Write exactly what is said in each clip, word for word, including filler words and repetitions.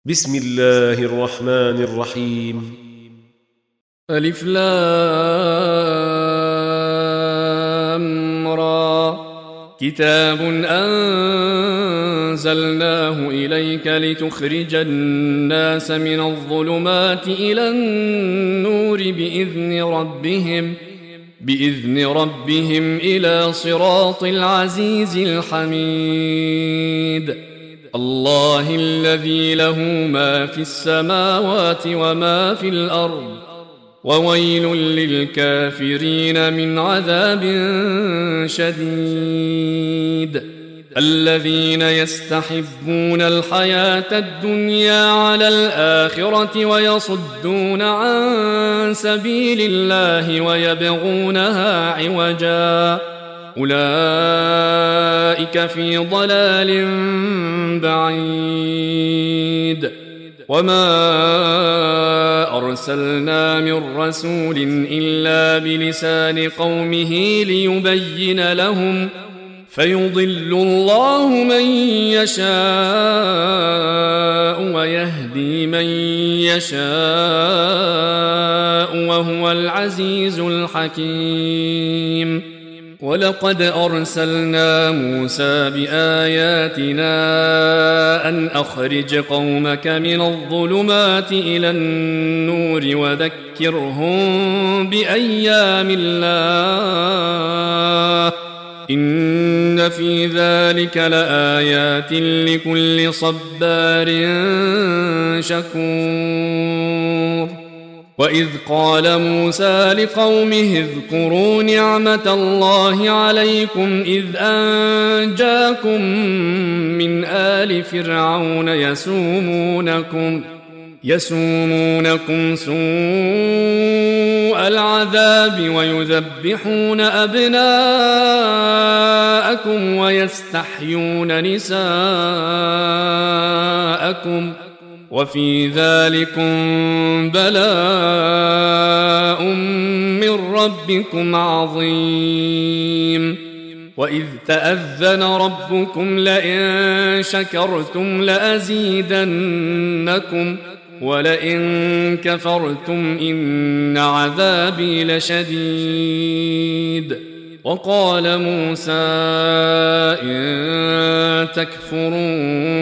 بسم الله الرحمن الرحيم. ألف لام را كتاب أنزلناه إليك لتخرج الناس من الظلمات إلى النور بإذن ربهم بإذن ربهم إلى صراط العزيز الحميد الله الذي له ما في السماوات وما في الأرض وويل للكافرين من عذاب شديد الذين يستحبون الحياة الدنيا على الآخرة ويصدون عن سبيل الله ويبغونها عوجا أولئك في ضلال بعيد وما أرسلنا من رسول إلا بلسان قومه ليبين لهم فيضل الله من يشاء ويهدي من يشاء وهو العزيز الحكيم ولقد أرسلنا موسى بآياتنا أن أخرج قومك من الظلمات إلى النور وذكرهم بأيام الله إن في ذلك لآيات لكل صبار شكور وإذ قال موسى لقومه اذكروا نعمة الله عليكم إذ أنجاكم من آل فرعون يسومونكم يسومونكم سوء العذاب ويذبحون أبناءكم ويستحيون نساءكم وفي ذلكم بلاء من ربكم عظيم وإذ تأذن ربكم لئن شكرتم لأزيدنكم ولئن كفرتم إن عذابي لشديد وقال موسى إن تكفروا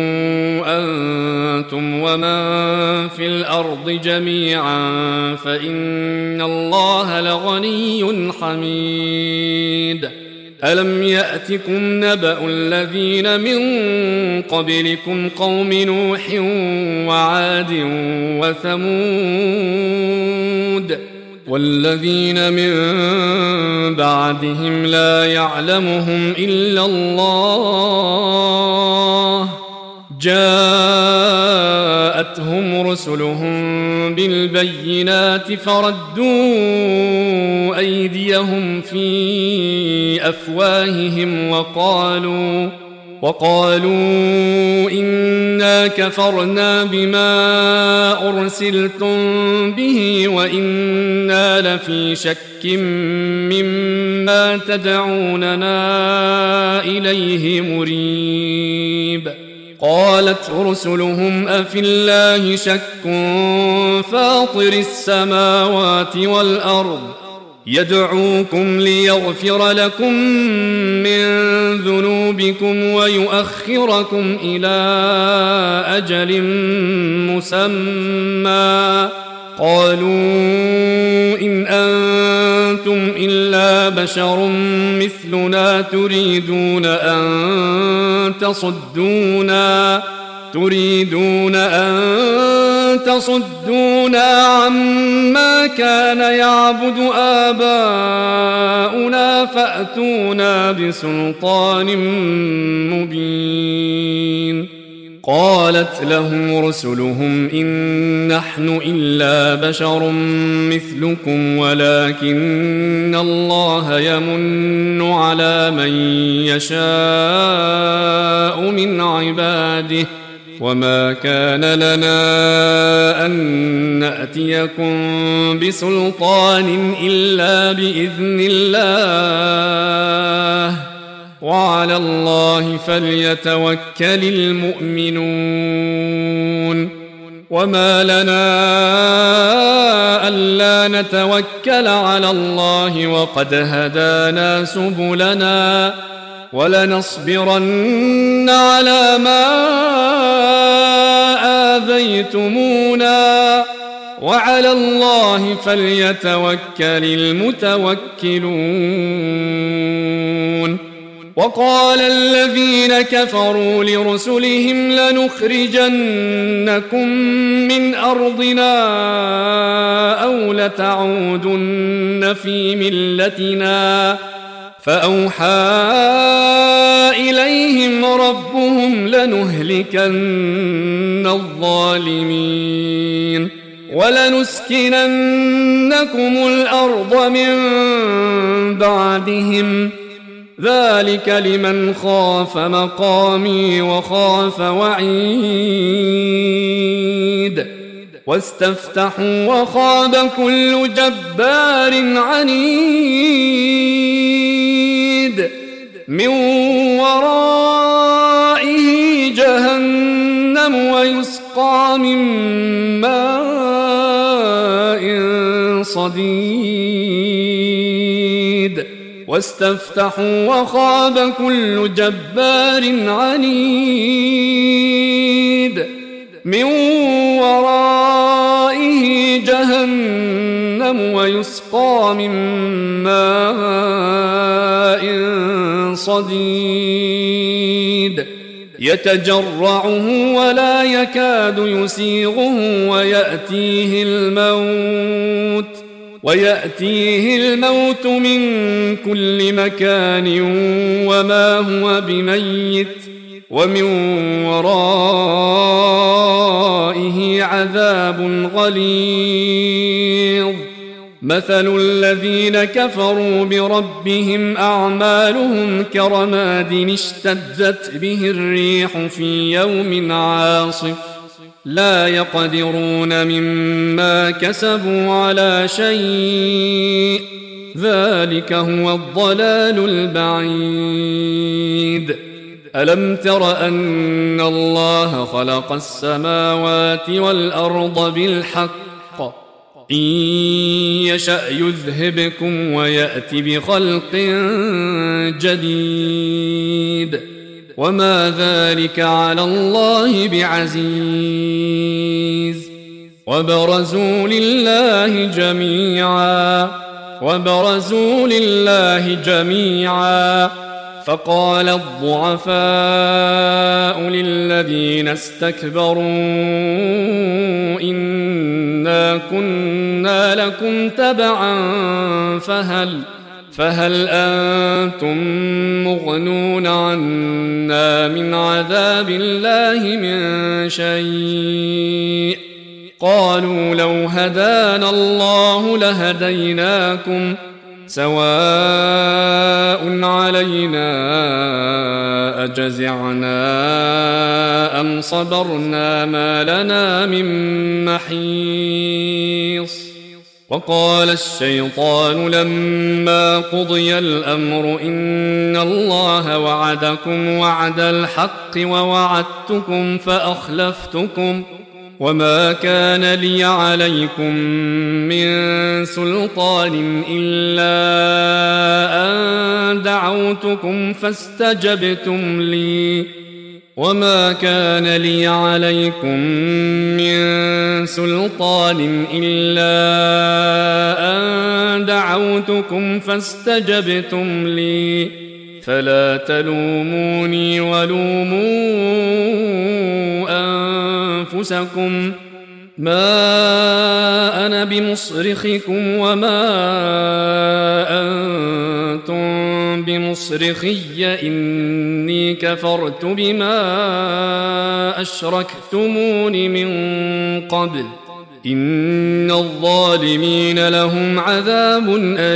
أنتم ومن في الأرض جميعا فإن الله لغني حميد ألم يأتكم نبأ الذين من قبلكم قوم نوح وعاد وثمود والذين من بعدهم لا يعلمهم إلا الله جاءتهم رسلهم بالبينات فردوا أيديهم في أفواههم وقالوا وقالوا إنا كفرنا بما أرسلتم به وإنا لفي شك مما تدعوننا إليه مريب قالت رسلهم أفي الله شك فاطر السماوات والأرض يدعوكم ليغفر لكم من ذنوبكم ويؤخركم إلى أجل مسمى قالوا إن أنتم إلا بشر مثلنا تريدون أن تصدونا تريدون أن تصدونا عما كان يعبد آباؤنا فأتونا بسلطان مبين قالت لهم رسلهم إن نحن إلا بشر مثلكم ولكن الله يمن على من يشاء من عباده وما كان لنا أن نأتيكم بسلطان إلا بإذن الله وعلى الله فليتوكل المؤمنون وما لنا ألا نتوكل على الله وقد هدانا سبلنا ولنصبرن على ما آذيتمونا وعلى الله فليتوكل المتوكلون. وقال الذين كفروا لرسلهم لنخرجنكم من أرضنا أو لتعودن في ملتنا فأوحى إليهم ربهم لنهلكن الظالمين ولنسكننكم الأرض من بعدهم ذلك لمن خاف مقامي وخاف وعيد واستفتحوا وخاب كل جبار عنيد من ورائه جهنم ويسقى من ماء صديد واستفتحوا وخاب كل جبار عنيد من ورائه جهنم ويسقى من ماء صديد يتجرعه ولا يكاد يسيغه ويأتيه الموت ويأتيه الموت من كل مكان وما هو بميت ومن ورائه عذاب غليظ. مثل الذين كفروا بربهم أعمالهم كرماد اشتدت به الريح في يوم عاصف لا يقدرون مما كسبوا على شيء ذلك هو الضلال البعيد. ألم تر أن الله خلق السماوات والأرض بالحق إن يشأ يذهبكم ويأت بخلق جديد وما ذلك على الله بعزيز. وبرزوا لله جميعا وبرزوا لله جميعا فقال الضعفاء للذين استكبروا إنا كنا لكم تبعا فهل فهل أنتم مغنون عنا من عذاب الله من شيء قالوا لو هدانا الله لهديناكم سواء علينا أجزعنا أم صبرنا ما لنا من محيص. وقال الشيطان لما قضي الأمر إن الله وعدكم وعد الحق ووعدتكم فأخلفتكم وما كان لي عليكم من سلطان إلا أن دعوتكم فاستجبتم لي وما كان لي عليكم من سلطان إلا أن دعوتكم فاستجبتم لي فلا تلوموني ولوموا أنفسكم ما أنا بمصرخكم وما أنتم بمصرخي إني كفرت بما أشركتمون من قبل إن الظالمين لهم عذاب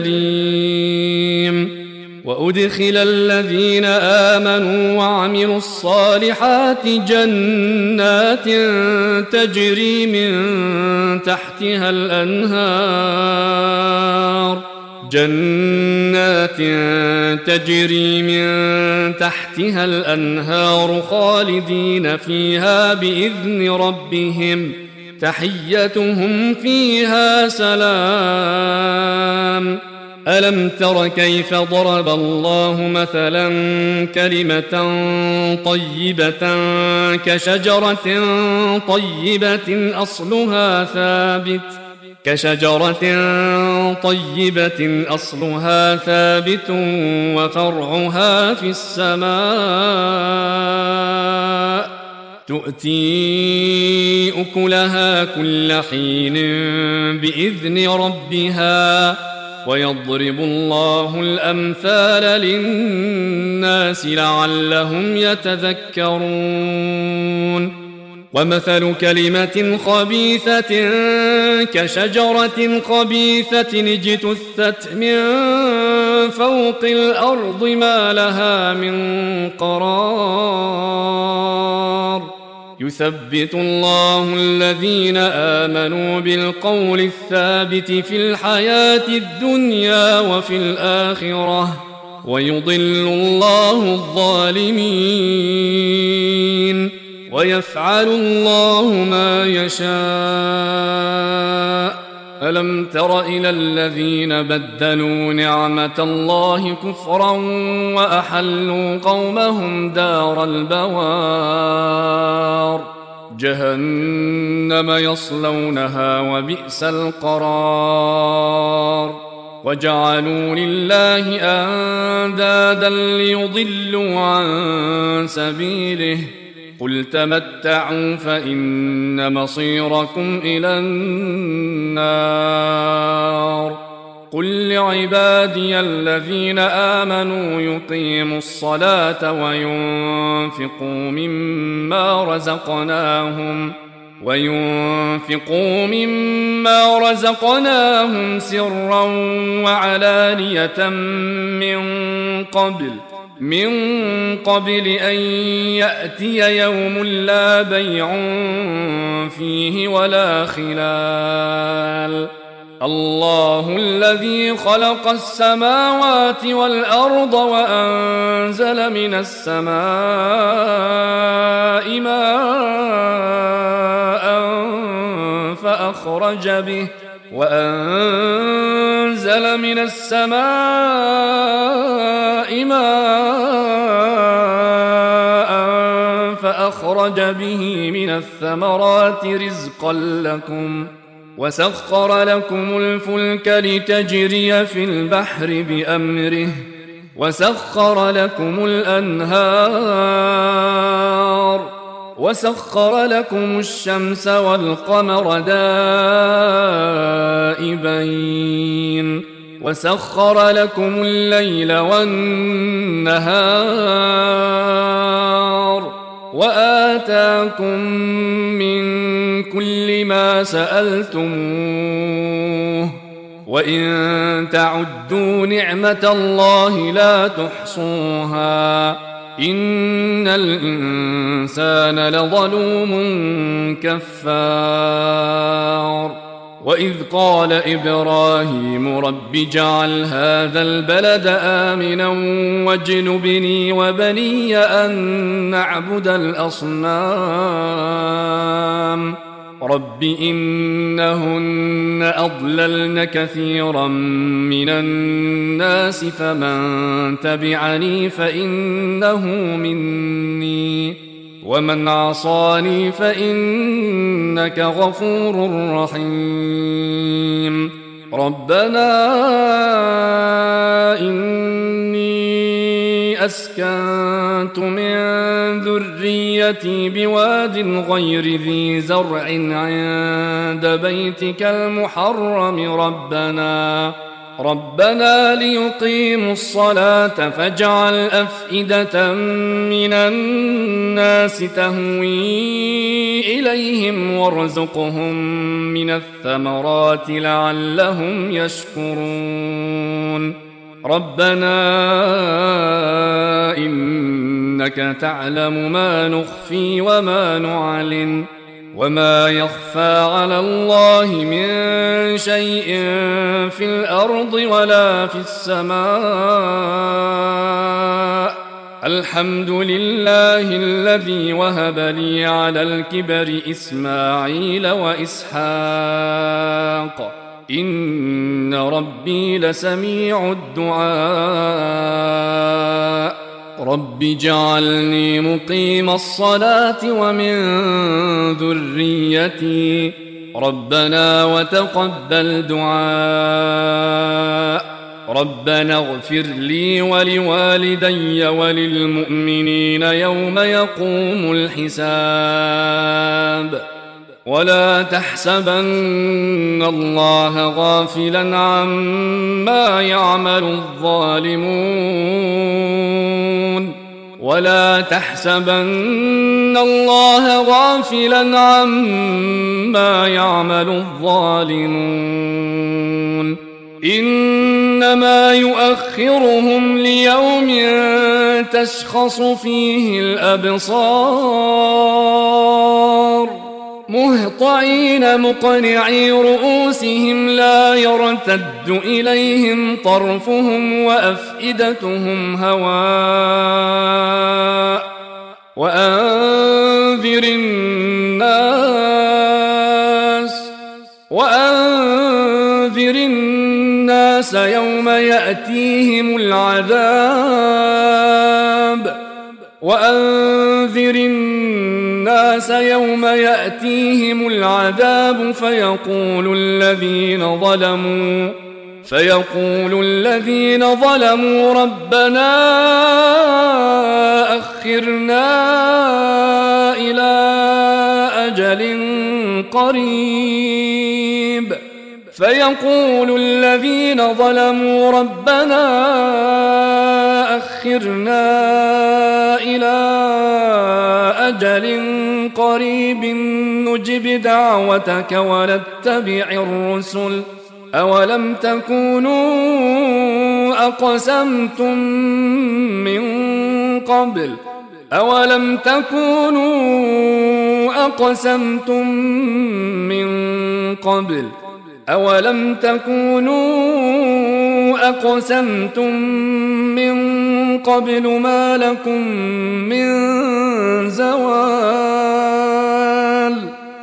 أليم. وأدخل الذين آمنوا وعملوا الصالحات جنات تجري من تحتها الأنهار جنات تجري من تحتها الأنهار خالدين فيها بإذن ربهم تحيتهم فيها سلام. ألم تر كيف ضرب الله مثلا كلمة طيبة كشجرة طيبة أصلها ثابت كشجرة طيبة أصلها ثابت وفرعها في السماء تؤتي أكلها كل حين بإذن ربها ويضرب الله الأمثال للناس لعلهم يتذكرون. ومثل كلمة خبيثة كشجرة خبيثة اجتثت من فوق الأرض ما لها من قرار. يثبت الله الذين آمنوا بالقول الثابت في الحياة الدنيا وفي الآخرة ويضل الله الظالمين ويفعل الله ما يشاء. ألم تر إلى الذين بدلوا نعمة الله كفرا وأحلوا قومهم دار البوار جهنم يصلونها وبئس القرار. وجعلوا لله أندادا ليضلوا عن سبيله قل تمتعوا فإن مصيركم إلى النار. قل لعبادي الذين آمنوا يقيموا الصلاة وينفقوا مما رزقناهم وينفقوا مما رزقناهم سرا وعلانية من قبل من قبل أن يأتي يوم لا بيع فيه ولا خلال. الله الذي خلق السماوات والأرض وأنزل من السماء ماء فأخرج به وأنزل من السماء ماء فأخرج به من الثمرات رزقا لكم وسخر لكم الفلك لتجري في البحر بأمره وسخر لكم الأنهار وسخر لكم الشمس والقمر دائبين وسخر لكم الليل والنهار وآتاكم من كل ما سألتموه وإن تعدوا نعمة الله لا تحصوها إن الإنسان لظلوم كفار. وإذ قال إبراهيم رب اجعل هذا البلد آمنا واجنبني وبني أن نعبد الأصنام رب إنهن أضللن كثيرا من الناس فمن تبعني فإنه مني ومن عصاني فإنك غفور رحيم. ربنا إني أسكنت من ذريتي بواد غير ذي زرع عند بيتك المحرم ربنا ربنا ليقيموا الصلاة فاجعل أفئدة من الناس تهوي إليهم وارزقهم من الثمرات لعلهم يشكرون. ربنا إنك تعلم ما نخفي وما نعلن وما يخفى على الله من شيء في الأرض ولا في السماء الحمد لله الذي وهب لي على الكبر إسماعيل وإسحاق إن ربي لسميع الدعاء رب اجعلني مقيم الصلاة ومن ذريتي ربنا وتقبل دعاء ربنا اغفر لي ولوالدي وللمؤمنين يوم يقوم الحساب ولا تحسبن الله غافلا عما يعمل الظالمون ولا تحسبن الله غافلا عما يعمل الظالمون إنما يؤخرهم ليوم تشخص فيه الأبصار مهطعين مقنعي رؤوسهم لا يرتد إليهم طرفهم وأفئدتهم هواء وأنذر الناس وأنذر الناس يوم يأتيهم العذاب وأنذر الناس يوم يأتيهم العذاب فيقول الذين ظلموا فيقول الذين ظلموا ربنا أخرنا إلى أجل قريب فيقول الذين ظلموا ربنا أخرنا إلى أجل قريب نجب دعوتك ونتبع الرسل أولم تكونوا أقسمتم من قبل أولم تكونوا أقسمتم من قبل أولم تكونوا أقسمتم من قبل ما لكم من زوال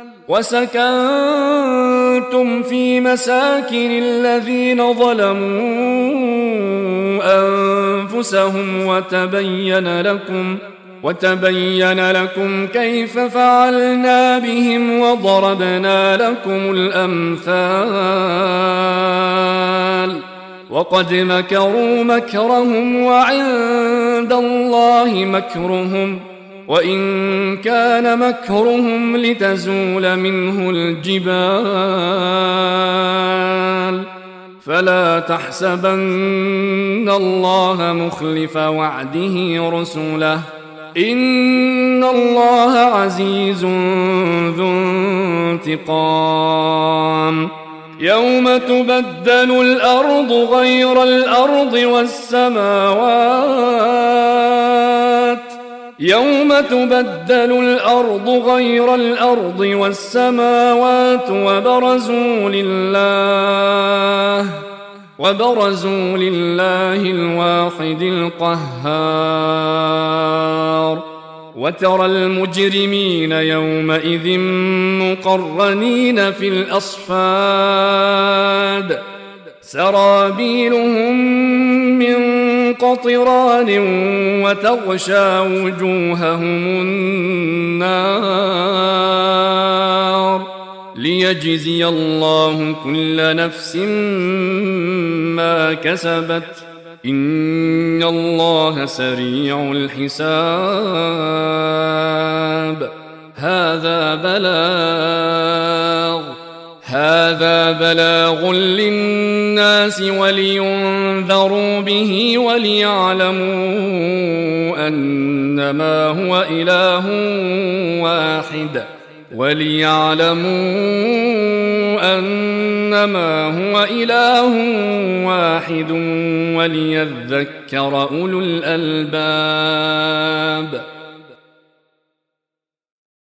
وسكنتم في مساكن الذين ظلموا أنفسهم وتبين لكم وتبين لكم كيف فعلنا بهم وضربنا لكم الأمثال وقد مكروا مكرهم وعند الله مكرهم وإن كان مكرهم لتزول منه الجبال فلا تحسبن الله مخلف وعده رسله إن الله عزيز ذو انتقام يوم تبدل الأرض غير الأرض والسماوات يوم تبدل الأرض غير الأرض والسماوات وبرزوا لله وبرزوا لله الواحد القهار وترى المجرمين يومئذ مقرنين في الأصفاد سرابيلهم من قطران وتغشى وجوههم النار ليجزي الله كل نفس ما كسبت إن الله سريع الحساب هذا بلاغ هذا بلاغ للناس ولينذروا به وليعلموا أنما هو إله واحد وليعلموا أنما هو إله واحد وليذكر أولو الألباب